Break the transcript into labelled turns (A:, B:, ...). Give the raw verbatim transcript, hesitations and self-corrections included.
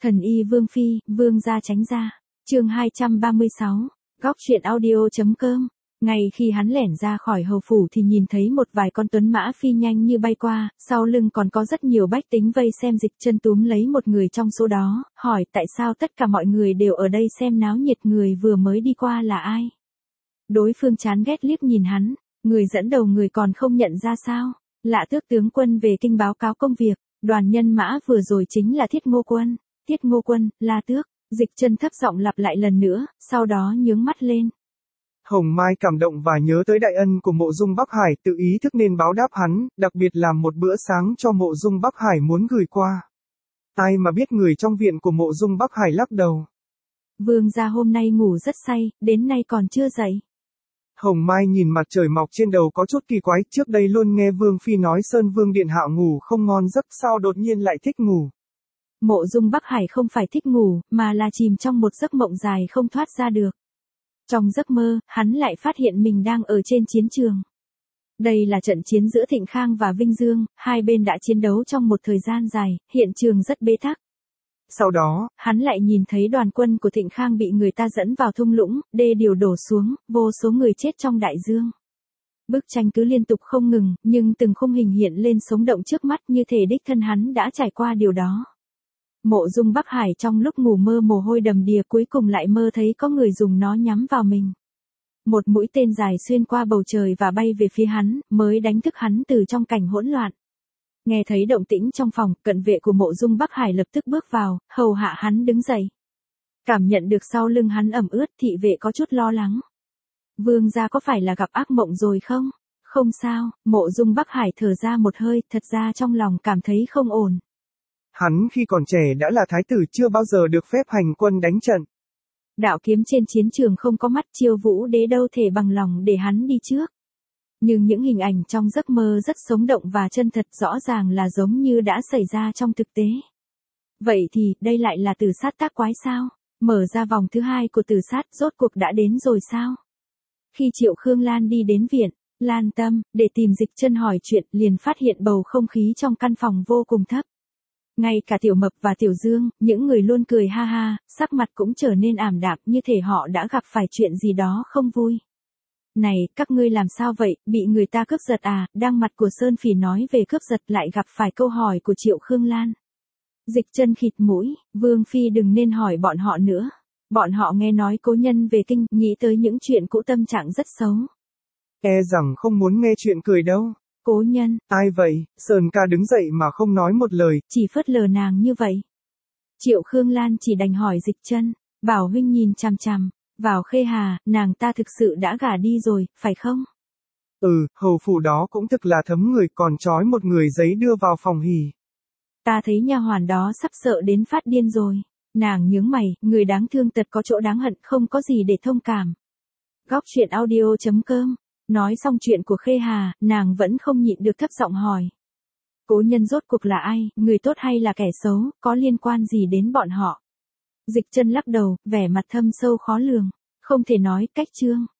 A: Thần y Vương Phi, Vương gia tránh ra. Chương hai trăm ba mươi sáu, góc truyện audio.com. Ngay khi hắn lẻn ra khỏi hầu phủ thì nhìn thấy một vài con tuấn mã phi nhanh như bay qua, sau lưng còn có rất nhiều bách tính vây xem. Dịch chân túm lấy một người trong số đó, hỏi tại sao tất cả mọi người đều ở đây xem náo nhiệt, người vừa mới đi qua là ai? Đối phương chán ghét liếc nhìn hắn, người dẫn đầu người còn không nhận ra sao? Lạ Tước tướng quân về kinh báo cáo công việc, đoàn nhân mã vừa rồi chính là Thiết Ngô Quân. Thiết Ngô Quân, La Tước. Dịch chân thấp giọng lặp lại lần nữa, sau đó nhướng mắt lên.
B: Hồng Mai cảm động và nhớ tới đại ân của Mộ Dung Bắc Hải, tự ý thức nên báo đáp hắn, đặc biệt làm một bữa sáng cho Mộ Dung Bắc Hải muốn gửi qua. Ai mà biết người trong viện của Mộ Dung Bắc Hải lắc đầu.
A: Vương gia hôm nay ngủ rất say, đến nay còn chưa dậy.
B: Hồng Mai nhìn mặt trời mọc trên đầu có chút kỳ quái, trước đây luôn nghe Vương Phi nói Sơn Vương điện hạ ngủ không ngon giấc, sao đột nhiên lại thích ngủ.
A: Mộ Dung Bắc Hải không phải thích ngủ, mà là chìm trong một giấc mộng dài không thoát ra được. Trong giấc mơ, hắn lại phát hiện mình đang ở trên chiến trường. Đây là trận chiến giữa Thịnh Khang và Vinh Dương, hai bên đã chiến đấu trong một thời gian dài, hiện trường rất bế tắc. Sau đó, hắn lại nhìn thấy đoàn quân của Thịnh Khang bị người ta dẫn vào thung lũng, đê điều đổ xuống, vô số người chết trong đại dương. Bức tranh cứ liên tục không ngừng, nhưng từng khung hình hiện lên sống động trước mắt như thể đích thân hắn đã trải qua điều đó. Mộ Dung Bắc Hải trong lúc ngủ mơ mồ hôi đầm đìa, cuối cùng lại mơ thấy có người dùng nó nhắm vào mình. Một mũi tên dài xuyên qua bầu trời và bay về phía hắn, mới đánh thức hắn từ trong cảnh hỗn loạn. Nghe thấy động tĩnh trong phòng, cận vệ của Mộ Dung Bắc Hải lập tức bước vào, hầu hạ hắn đứng dậy. Cảm nhận được sau lưng hắn ẩm ướt, thị vệ có chút lo lắng. Vương gia có phải là gặp ác mộng rồi không? Không sao, Mộ Dung Bắc Hải thở ra một hơi, thật ra trong lòng cảm thấy không ổn.
B: Hắn khi còn trẻ đã là thái tử, chưa bao giờ được phép hành quân đánh trận.
A: Đạo kiếm trên chiến trường không có mắt, Chiêu Vũ Đế đâu thể bằng lòng để hắn đi trước. Nhưng những hình ảnh trong giấc mơ rất sống động và chân thật, rõ ràng là giống như đã xảy ra trong thực tế. Vậy thì, đây lại là Tử Sát tác quái sao? Mở ra vòng thứ hai của Tử Sát, rốt cuộc đã đến rồi sao? Khi Triệu Khương Lan đi đến viện, Lan Tâm, để tìm Dịch Chân hỏi chuyện, liền phát hiện bầu không khí trong căn phòng vô cùng thấp. Ngay cả Tiểu Mập và Tiểu Dương, những người luôn cười ha ha, sắc mặt cũng trở nên ảm đạm, như thể họ đã gặp phải chuyện gì đó không vui. Này, các ngươi làm sao vậy, bị người ta cướp giật à? Đang mặt của Sơn Phỉ nói về cướp giật lại gặp phải câu hỏi của Triệu Khương Lan. Dịch Chân khịt mũi, Vương Phi đừng nên hỏi bọn họ nữa. Bọn họ nghe nói cố nhân về kinh, nghĩ tới những chuyện cũ, tâm trạng rất xấu.
B: E rằng không muốn nghe chuyện cười đâu.
A: Cố nhân,
B: ai vậy? Sơn ca đứng dậy mà không nói một lời,
A: chỉ phớt lờ nàng như vậy. Triệu Khương Lan chỉ đành hỏi Dịch Chân, Bảo huynh nhìn chằm chằm vào Khê Hà, nàng ta thực sự đã gả đi rồi, phải không?
B: Ừ, hầu phủ đó cũng thực là thấm người, còn trói một người giấy đưa vào phòng hỉ.
A: Ta thấy nha hoàn đó sắp sợ đến phát điên rồi. Nàng nhướng mày, người đáng thương tật có chỗ đáng hận, không có gì để thông cảm. Góc truyện audio.com. Nói xong chuyện của Khê Hà, nàng vẫn không nhịn được thấp giọng hỏi. Cố nhân rốt cuộc là ai, người tốt hay là kẻ xấu, có liên quan gì đến bọn họ? Dịch Chân lắc đầu, vẻ mặt thâm sâu khó lường. Không thể nói, cách chương.